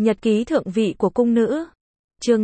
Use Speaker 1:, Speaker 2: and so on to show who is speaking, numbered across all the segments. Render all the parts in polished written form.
Speaker 1: Nhật ký thượng vị của cung nữ. Chương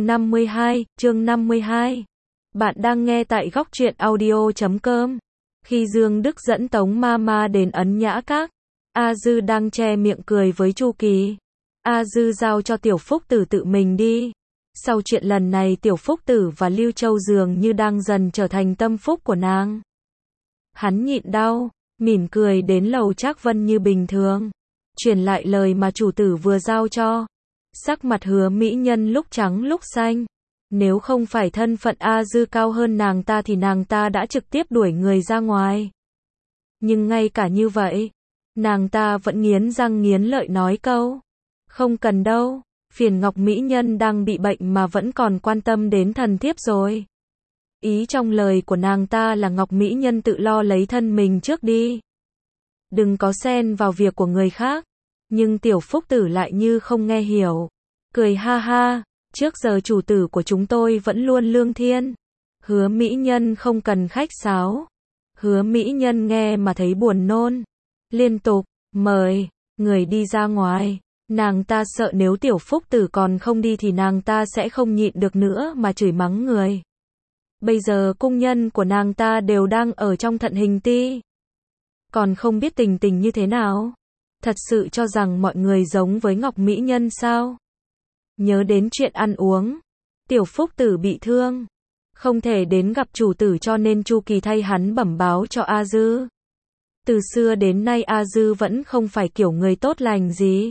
Speaker 1: 52. Bạn đang nghe tại góc truyện audio.com. Khi Dương Đức dẫn Tống Mama đến Ấn Nhã Các, A Dư đang che miệng cười với Chu Kỳ. A Dư giao cho Tiểu Phúc Tử tự mình đi. Sau chuyện lần này Tiểu Phúc Tử và Lưu Châu dường như đang dần trở thành tâm phúc của nàng. Hắn nhịn đau, mỉm cười đến lầu Trác Vân như bình thường. Truyền lại lời mà chủ tử vừa giao cho. Sắc mặt Hứa mỹ nhân lúc trắng lúc xanh. Nếu không phải thân phận A Dư cao hơn nàng ta thì nàng ta đã trực tiếp đuổi người ra ngoài. Nhưng ngay cả như vậy, nàng ta vẫn nghiến răng nghiến lợi nói câu: không cần đâu, phiền Ngọc mỹ nhân đang bị bệnh mà vẫn còn quan tâm đến thần thiếp rồi. Ý trong lời của nàng ta là Ngọc mỹ nhân tự lo lấy thân mình trước đi. Đừng có xen vào việc của người khác. Nhưng Tiểu Phúc Tử lại như không nghe hiểu. Cười ha ha, trước giờ chủ tử của chúng tôi vẫn luôn lương thiện. Hứa mỹ nhân không cần khách sáo. Hứa mỹ nhân nghe mà thấy buồn nôn. Liên tục, mời, người đi ra ngoài. Nàng ta sợ nếu Tiểu Phúc Tử còn không đi thì nàng ta sẽ không nhịn được nữa mà chửi mắng người. Bây giờ cung nhân của nàng ta đều đang ở trong thận hình ti. Còn không biết tình tình như thế nào. Thật sự cho rằng mọi người giống với Ngọc mỹ nhân sao? Nhớ đến chuyện ăn uống, Tiểu Phúc Tử bị thương, không thể đến gặp chủ tử cho nên Chu Kỳ thay hắn bẩm báo cho A Dư. Từ xưa đến nay A Dư vẫn không phải kiểu người tốt lành gì.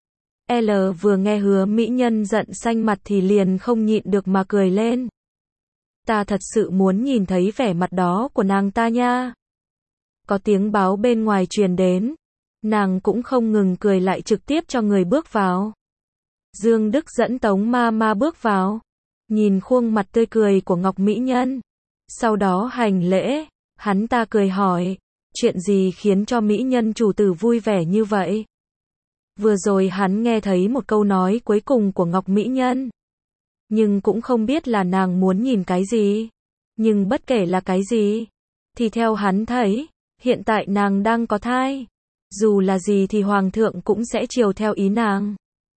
Speaker 1: L vừa nghe Hứa mỹ nhân giận xanh mặt thì liền không nhịn được mà cười lên. Ta thật sự muốn nhìn thấy vẻ mặt đó của nàng ta nha. Có tiếng báo bên ngoài truyền đến. Nàng cũng không ngừng cười lại trực tiếp cho người bước vào. Dương Đức dẫn Tống Mama bước vào. Nhìn khuôn mặt tươi cười của Ngọc mỹ nhân. Sau đó hành lễ. Hắn ta cười hỏi. Chuyện gì khiến cho mỹ nhân chủ tử vui vẻ như vậy? Vừa rồi hắn nghe thấy một câu nói cuối cùng của Ngọc mỹ nhân. Nhưng cũng không biết là nàng muốn nhìn cái gì. Nhưng bất kể là cái gì. Thì theo hắn thấy. Hiện tại nàng đang có thai. Dù là gì thì hoàng thượng cũng sẽ chiều theo ý nàng.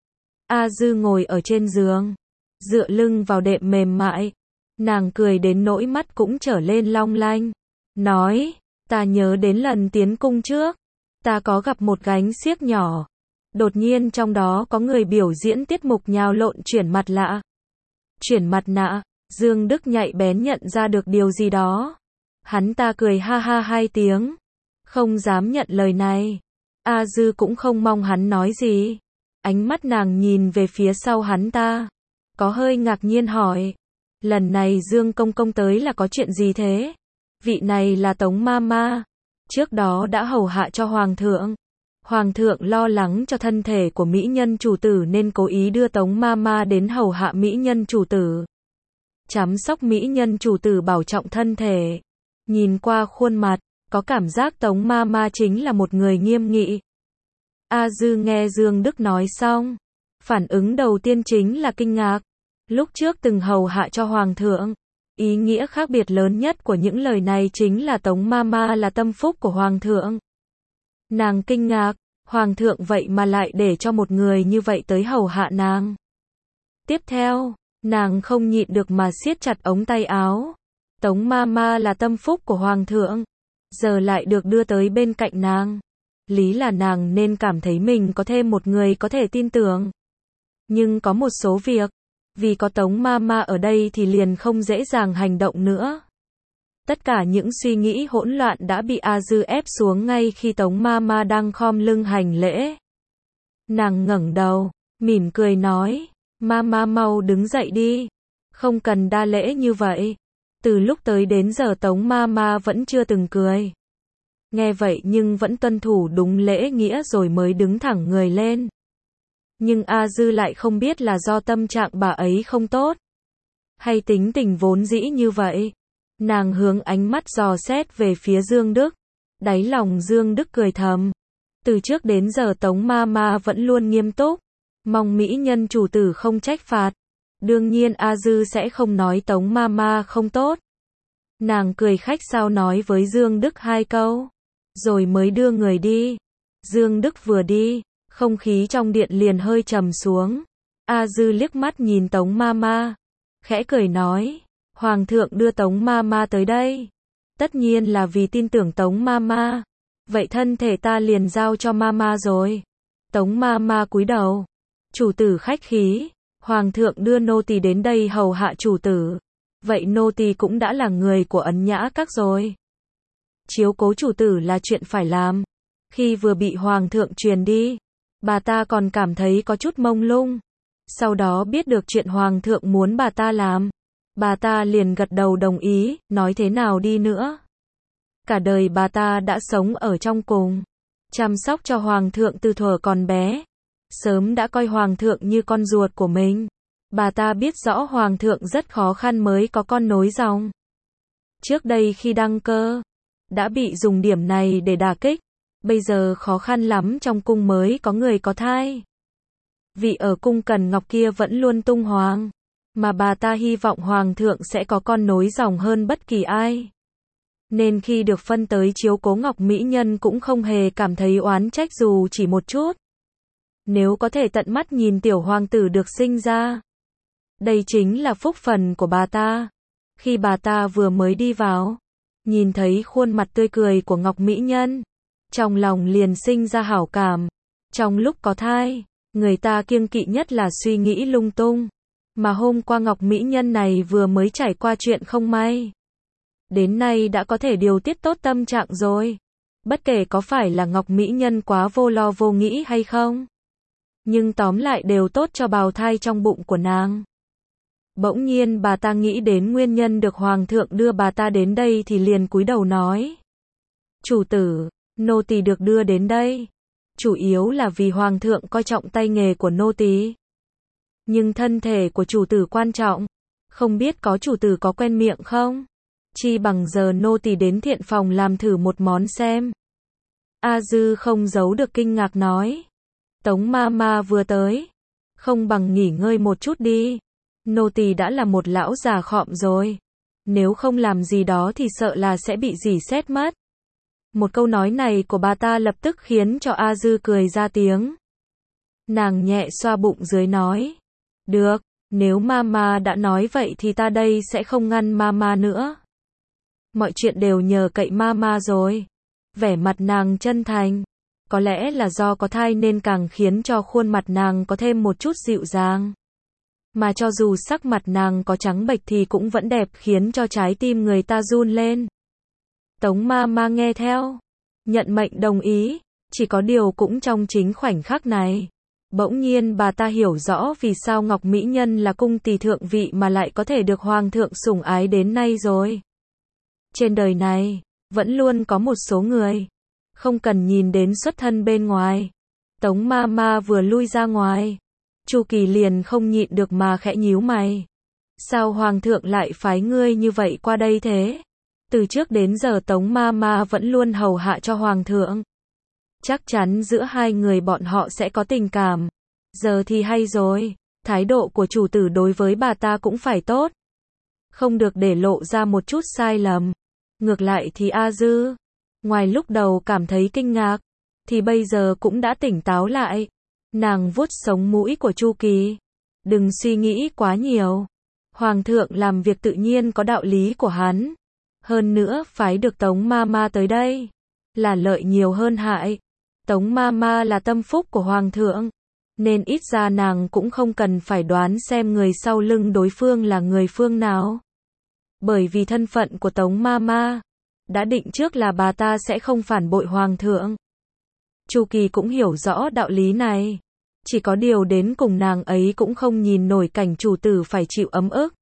Speaker 1: A Dư ngồi ở trên giường, dựa lưng vào đệm mềm mại. Nàng cười đến nỗi mắt cũng trở lên long lanh. Nói, ta nhớ đến lần tiến cung trước. Ta có gặp một gánh xiếc nhỏ. Đột nhiên trong đó có người biểu diễn tiết mục nhào lộn chuyển mặt lạ. Chuyển mặt nạ, Dương Đức nhạy bén nhận ra được điều gì đó. Hắn ta cười ha ha hai tiếng. Không dám nhận lời này. A Dư cũng không mong hắn nói gì. Ánh mắt nàng nhìn về phía sau hắn ta. Có hơi ngạc nhiên hỏi. Lần này Dương Công Công tới là có chuyện gì thế? Vị này là Tống Mama. Trước đó đã hầu hạ cho Hoàng thượng. Hoàng thượng lo lắng cho thân thể của mỹ nhân chủ tử nên cố ý đưa Tống Mama đến hầu hạ mỹ nhân chủ tử. Chăm sóc mỹ nhân chủ tử bảo trọng thân thể. Nhìn qua khuôn mặt. Có cảm giác Tống Mama chính là một người nghiêm nghị. A Dư nghe Dương Đức nói xong. Phản ứng đầu tiên chính là kinh ngạc. Lúc trước từng hầu hạ cho Hoàng thượng. Ý nghĩa khác biệt lớn nhất của những lời này chính là Tống Mama là tâm phúc của Hoàng thượng. Nàng kinh ngạc. Hoàng thượng vậy mà lại để cho một người như vậy tới hầu hạ nàng. Tiếp theo, nàng không nhịn được mà siết chặt ống tay áo. Tống Mama là tâm phúc của Hoàng thượng. Giờ lại được đưa tới bên cạnh nàng. Lý là nàng nên cảm thấy mình có thêm một người có thể tin tưởng. Nhưng có một số việc, vì có Tống Mama ở đây thì liền không dễ dàng hành động nữa. Tất cả những suy nghĩ hỗn loạn đã bị A Dư ép xuống ngay khi Tống Mama đang khom lưng hành lễ. Nàng ngẩng đầu, mỉm cười nói, Mama mau đứng dậy đi. Không cần đa lễ như vậy. Từ lúc tới đến giờ Tống Mama vẫn chưa từng cười. Nghe vậy nhưng vẫn tuân thủ đúng lễ nghĩa rồi mới đứng thẳng người lên. Nhưng A Dư lại không biết là do tâm trạng bà ấy không tốt. Hay tính tình vốn dĩ như vậy. Nàng hướng ánh mắt dò xét về phía Dương Đức. Đáy lòng Dương Đức cười thầm. Từ trước đến giờ Tống Mama vẫn luôn nghiêm túc. Mong mỹ nhân chủ tử không trách phạt. Đương nhiên A Dư sẽ không nói Tống Mama không tốt. Nàng cười khách sáo nói với Dương Đức hai câu. Rồi mới đưa người đi. Dương Đức vừa đi, không khí trong điện liền hơi trầm xuống. A Dư liếc mắt nhìn Tống Mama, khẽ cười nói, Hoàng thượng đưa Tống Mama tới đây. Tất nhiên là vì tin tưởng Tống Mama. Vậy thân thể ta liền giao cho Mama rồi. Tống Mama cúi đầu. Chủ tử khách khí, Hoàng thượng đưa nô tỳ đến đây hầu hạ chủ tử. Vậy nô tỳ cũng đã là người của Ấn Nhã Các rồi. Chiếu cố chủ tử là chuyện phải làm. Khi vừa bị Hoàng thượng truyền đi, bà ta còn cảm thấy có chút mông lung. Sau đó biết được chuyện Hoàng thượng muốn bà ta làm. Bà ta liền gật đầu đồng ý, nói thế nào đi nữa. Cả đời bà ta đã sống ở trong cung, chăm sóc cho Hoàng thượng từ thuở còn bé. Sớm đã coi Hoàng thượng như con ruột của mình. Bà ta biết rõ Hoàng thượng rất khó khăn mới có con nối dòng. Trước đây khi đăng cơ, đã bị dùng điểm này để đả kích. Bây giờ khó khăn lắm trong cung mới có người có thai. Vị ở cung Cần Ngọc kia vẫn luôn tung hoàng. Mà bà ta hy vọng Hoàng thượng sẽ có con nối dòng hơn bất kỳ ai. Nên khi được phân tới chiếu cố Ngọc Mỹ Nhân cũng không hề cảm thấy oán trách dù chỉ một chút. Nếu có thể tận mắt nhìn tiểu hoàng tử được sinh ra, đây chính là phúc phần của bà ta. Khi bà ta vừa mới đi vào, nhìn thấy khuôn mặt tươi cười của Ngọc Mỹ Nhân, trong lòng liền sinh ra hảo cảm. Trong lúc có thai, người ta kiêng kỵ nhất là suy nghĩ lung tung. Mà hôm qua Ngọc Mỹ Nhân này vừa mới trải qua chuyện không may. Đến nay đã có thể điều tiết tốt tâm trạng rồi. Bất kể có phải là Ngọc Mỹ Nhân quá vô lo vô nghĩ hay không. Nhưng tóm lại đều tốt cho bào thai trong bụng của nàng. Bỗng nhiên bà ta nghĩ đến nguyên nhân được Hoàng thượng đưa bà ta đến đây thì liền cúi đầu nói. Chủ tử, nô tỳ được đưa đến đây. Chủ yếu là vì Hoàng thượng coi trọng tay nghề của nô tỳ. Nhưng thân thể của chủ tử quan trọng. Không biết có chủ tử có quen miệng không? Chi bằng giờ nô tỳ đến thiện phòng làm thử một món xem. A Dư không giấu được kinh ngạc nói. Tống Mama vừa tới. Không bằng nghỉ ngơi một chút đi. Nô tỳ đã là một lão già khọm rồi. Nếu không làm gì đó thì sợ là sẽ bị rỉ sét mất. Một câu nói này của bà ta lập tức khiến cho A Dư cười ra tiếng. Nàng nhẹ xoa bụng dưới nói. Được, nếu Mama đã nói vậy thì ta đây sẽ không ngăn Mama nữa. Mọi chuyện đều nhờ cậy Mama rồi. Vẻ mặt nàng chân thành. Có lẽ là do có thai nên càng khiến cho khuôn mặt nàng có thêm một chút dịu dàng. Mà cho dù sắc mặt nàng có trắng bệch thì cũng vẫn đẹp khiến cho trái tim người ta run lên. Tống Mama nghe theo. Nhận mệnh đồng ý. Chỉ có điều cũng trong chính khoảnh khắc này. Bỗng nhiên bà ta hiểu rõ vì sao Ngọc Mỹ Nhân là cung tỳ thượng vị mà lại có thể được Hoàng thượng sủng ái đến nay rồi. Trên đời này, vẫn luôn có một số người. Không cần nhìn đến xuất thân bên ngoài. Tống Mama vừa lui ra ngoài. Chu Kỳ liền không nhịn được mà khẽ nhíu mày. Sao Hoàng thượng lại phái ngươi như vậy qua đây thế? Từ trước đến giờ Tống Mama vẫn luôn hầu hạ cho Hoàng thượng. Chắc chắn giữa hai người bọn họ sẽ có tình cảm. Giờ thì hay rồi. Thái độ của chủ tử đối với bà ta cũng phải tốt. Không được để lộ ra một chút sai lầm. Ngược lại thì A Dư, ngoài lúc đầu cảm thấy kinh ngạc, thì bây giờ cũng đã tỉnh táo lại. Nàng vuốt sống mũi của Chu Kỳ. Đừng suy nghĩ quá nhiều. Hoàng thượng làm việc tự nhiên có đạo lý của hắn. Hơn nữa phái được Tống Mama tới đây là lợi nhiều hơn hại. Tống Mama là tâm phúc của Hoàng thượng. Nên ít ra nàng cũng không cần phải đoán xem người sau lưng đối phương là người phương nào. Bởi vì thân phận của Tống Mama đã định trước là bà ta sẽ không phản bội Hoàng thượng. Chu Kỳ cũng hiểu rõ đạo lý này. Chỉ có điều đến cùng nàng ấy cũng không nhìn nổi cảnh chủ tử phải chịu ấm ức.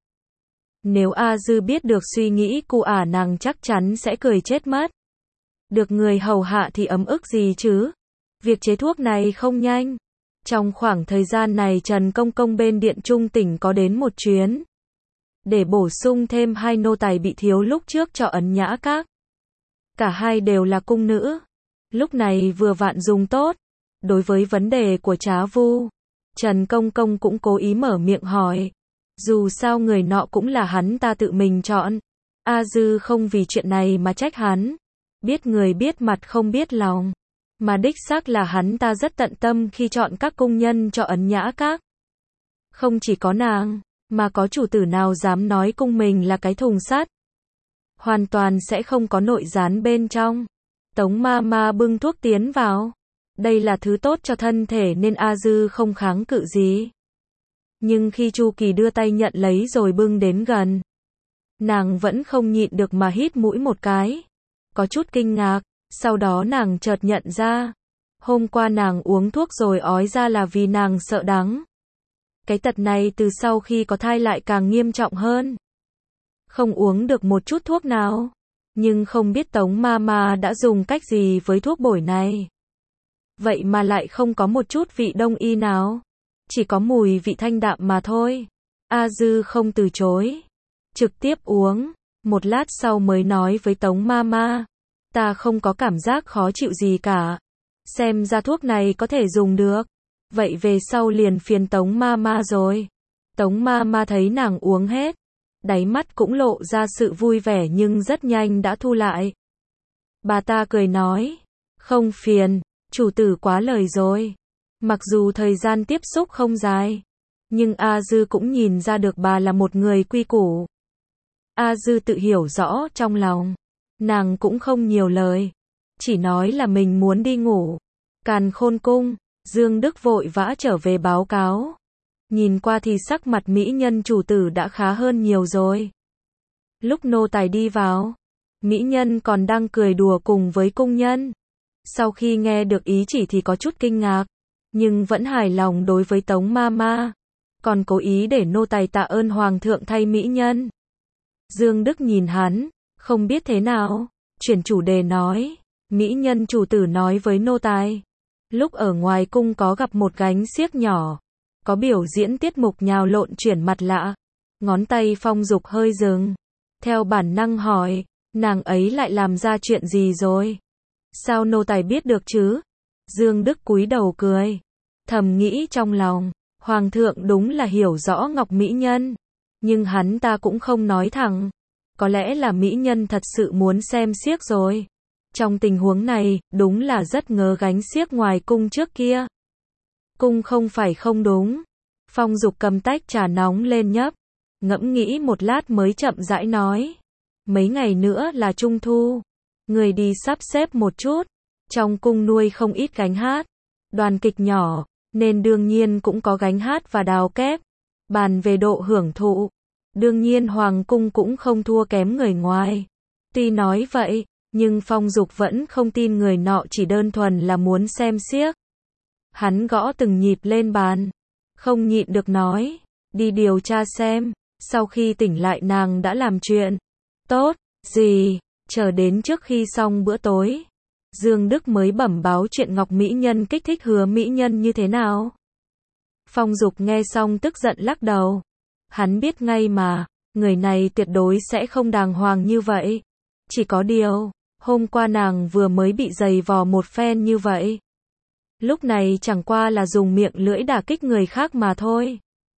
Speaker 1: Nếu A Dư biết được suy nghĩ của nàng chắc chắn sẽ cười chết mất. Được người hầu hạ thì ấm ức gì chứ? Việc chế thuốc này không nhanh. Trong khoảng thời gian này Trần Công Công bên Điện Trung tỉnh có đến một chuyến. Để bổ sung thêm 2 nô tài bị thiếu lúc trước cho Ấn Nhã Các. Cả hai đều là cung nữ. Lúc này vừa vặn dùng tốt. Đối với vấn đề của Trá Vu, Trần Công Công cũng cố ý mở miệng hỏi. Dù sao người nọ cũng là hắn ta tự mình chọn. A Dư không vì chuyện này mà trách hắn. Biết người biết mặt không biết lòng. Mà đích xác là hắn ta rất tận tâm khi chọn các cung nhân cho Ấn Nhã Các. Không chỉ có nàng, mà có chủ tử nào dám nói cung mình là cái thùng sắt. Hoàn toàn sẽ không có nội gián bên trong. Tống ma ma bưng thuốc tiến vào. Đây là thứ tốt cho thân thể nên A Dư không kháng cự gì. Nhưng khi Chu Kỳ đưa tay nhận lấy rồi bưng đến gần, nàng vẫn không nhịn được mà hít mũi một cái. Có chút kinh ngạc, sau đó nàng chợt nhận ra. Hôm qua nàng uống thuốc rồi ói ra là vì nàng sợ đắng. Cái tật này từ sau khi có thai lại càng nghiêm trọng hơn. Không uống được một chút thuốc nào. Nhưng không biết Tống ma ma đã dùng cách gì với thuốc bổi này. Vậy mà lại không có một chút vị đông y nào. Chỉ có mùi vị thanh đạm mà thôi. A Dư không từ chối. Trực tiếp uống. Một lát sau mới nói với Tống ma ma. Ta không có cảm giác khó chịu gì cả. Xem ra thuốc này có thể dùng được. Vậy về sau liền phiền Tống ma ma rồi. Tống ma ma thấy nàng uống hết. Đáy mắt cũng lộ ra sự vui vẻ nhưng rất nhanh đã thu lại. Bà ta cười nói. Không phiền, chủ tử quá lời rồi. Mặc dù thời gian tiếp xúc không dài, nhưng A Dư cũng nhìn ra được bà là một người quy củ. A Dư tự hiểu rõ trong lòng. Nàng cũng không nhiều lời. Chỉ nói là mình muốn đi ngủ. Càn Khôn cung, Dương Đức vội vã trở về báo cáo. Nhìn qua thì sắc mặt mỹ nhân chủ tử đã khá hơn nhiều rồi. Lúc nô tài đi vào, mỹ nhân còn đang cười đùa cùng với cung nhân. Sau khi nghe được ý chỉ thì có chút kinh ngạc, nhưng vẫn hài lòng đối với Tống ma ma. Còn cố ý để nô tài tạ ơn hoàng thượng thay mỹ nhân. Dương Đức nhìn hắn, không biết thế nào, chuyển chủ đề nói. Mỹ nhân chủ tử nói với nô tài. Lúc ở ngoài cung có gặp một gánh xiếc nhỏ. Có biểu diễn tiết mục nhào lộn chuyển mặt lạ. Ngón tay Phong Dục hơi dừng. Theo bản năng hỏi, nàng ấy lại làm ra chuyện gì rồi? Sao nô tài biết được chứ? Dương Đức cúi đầu cười. Thầm nghĩ trong lòng, hoàng thượng đúng là hiểu rõ Ngọc mỹ nhân. Nhưng hắn ta cũng không nói thẳng. Có lẽ là mỹ nhân thật sự muốn xem xiếc rồi. Trong tình huống này, đúng là rất ngớ gánh xiếc ngoài cung trước kia. Cung không phải không đúng. Phong Dục cầm tách trà nóng lên nhấp. Ngẫm nghĩ một lát mới chậm rãi nói. Mấy ngày nữa là Trung Thu. Người đi sắp xếp một chút. Trong cung nuôi không ít gánh hát. Đoàn kịch nhỏ, nên đương nhiên cũng có gánh hát và đào kép. Bàn về độ hưởng thụ. Đương nhiên hoàng cung cũng không thua kém người ngoài. Tuy nói vậy, nhưng Phong Dục vẫn không tin người nọ chỉ đơn thuần là muốn xem xiếc. Hắn gõ từng nhịp lên bàn. Không nhịn được nói. Đi điều tra xem. Sau khi tỉnh lại nàng đã làm chuyện tốt gì. Chờ đến trước khi xong bữa tối, Dương Đức mới bẩm báo chuyện Ngọc mỹ nhân kích thích Hứa mỹ nhân như thế nào. Phong Dục nghe xong tức giận lắc đầu. Hắn biết ngay mà, người này tuyệt đối sẽ không đàng hoàng như vậy. Chỉ có điều, hôm qua nàng vừa mới bị giày vò một phen như vậy. Lúc này chẳng qua là dùng miệng lưỡi đả kích người khác mà thôi.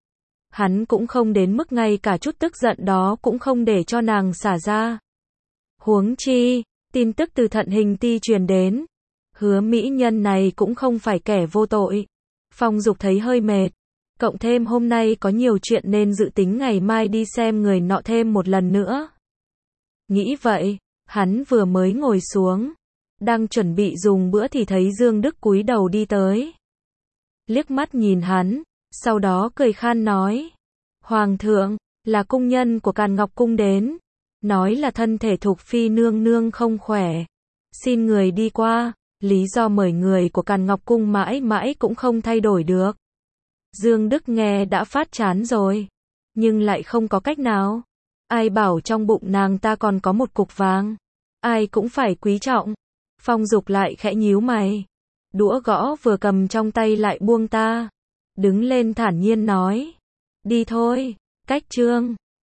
Speaker 1: Hắn cũng không đến mức ngay cả chút tức giận đó cũng không để cho nàng xả ra. Huống chi, tin tức từ Thận Hình Ti truyền đến. Hứa mỹ nhân này cũng không phải kẻ vô tội. Phong Dục thấy hơi mệt. Cộng thêm hôm nay có nhiều chuyện nên dự tính ngày mai đi xem người nọ thêm một lần nữa. Nghĩ vậy, hắn vừa mới ngồi xuống. Đang chuẩn bị dùng bữa thì thấy Dương Đức cúi đầu đi tới. Liếc mắt nhìn hắn, sau đó cười khan nói. Hoàng thượng, là cung nhân của Càn Ngọc Cung đến. Nói là thân thể Thục Phi nương nương không khỏe. Xin người đi qua, lý do mời người của Càn Ngọc Cung mãi mãi cũng không thay đổi được. Dương Đức nghe đã phát chán rồi. Nhưng lại không có cách nào. Ai bảo trong bụng nàng ta còn có một cục vàng. Ai cũng phải quý trọng. Phong Dục lại khẽ nhíu mày. Đũa gõ vừa cầm trong tay lại buông ta. Đứng lên thản nhiên nói. Đi thôi, cách chương.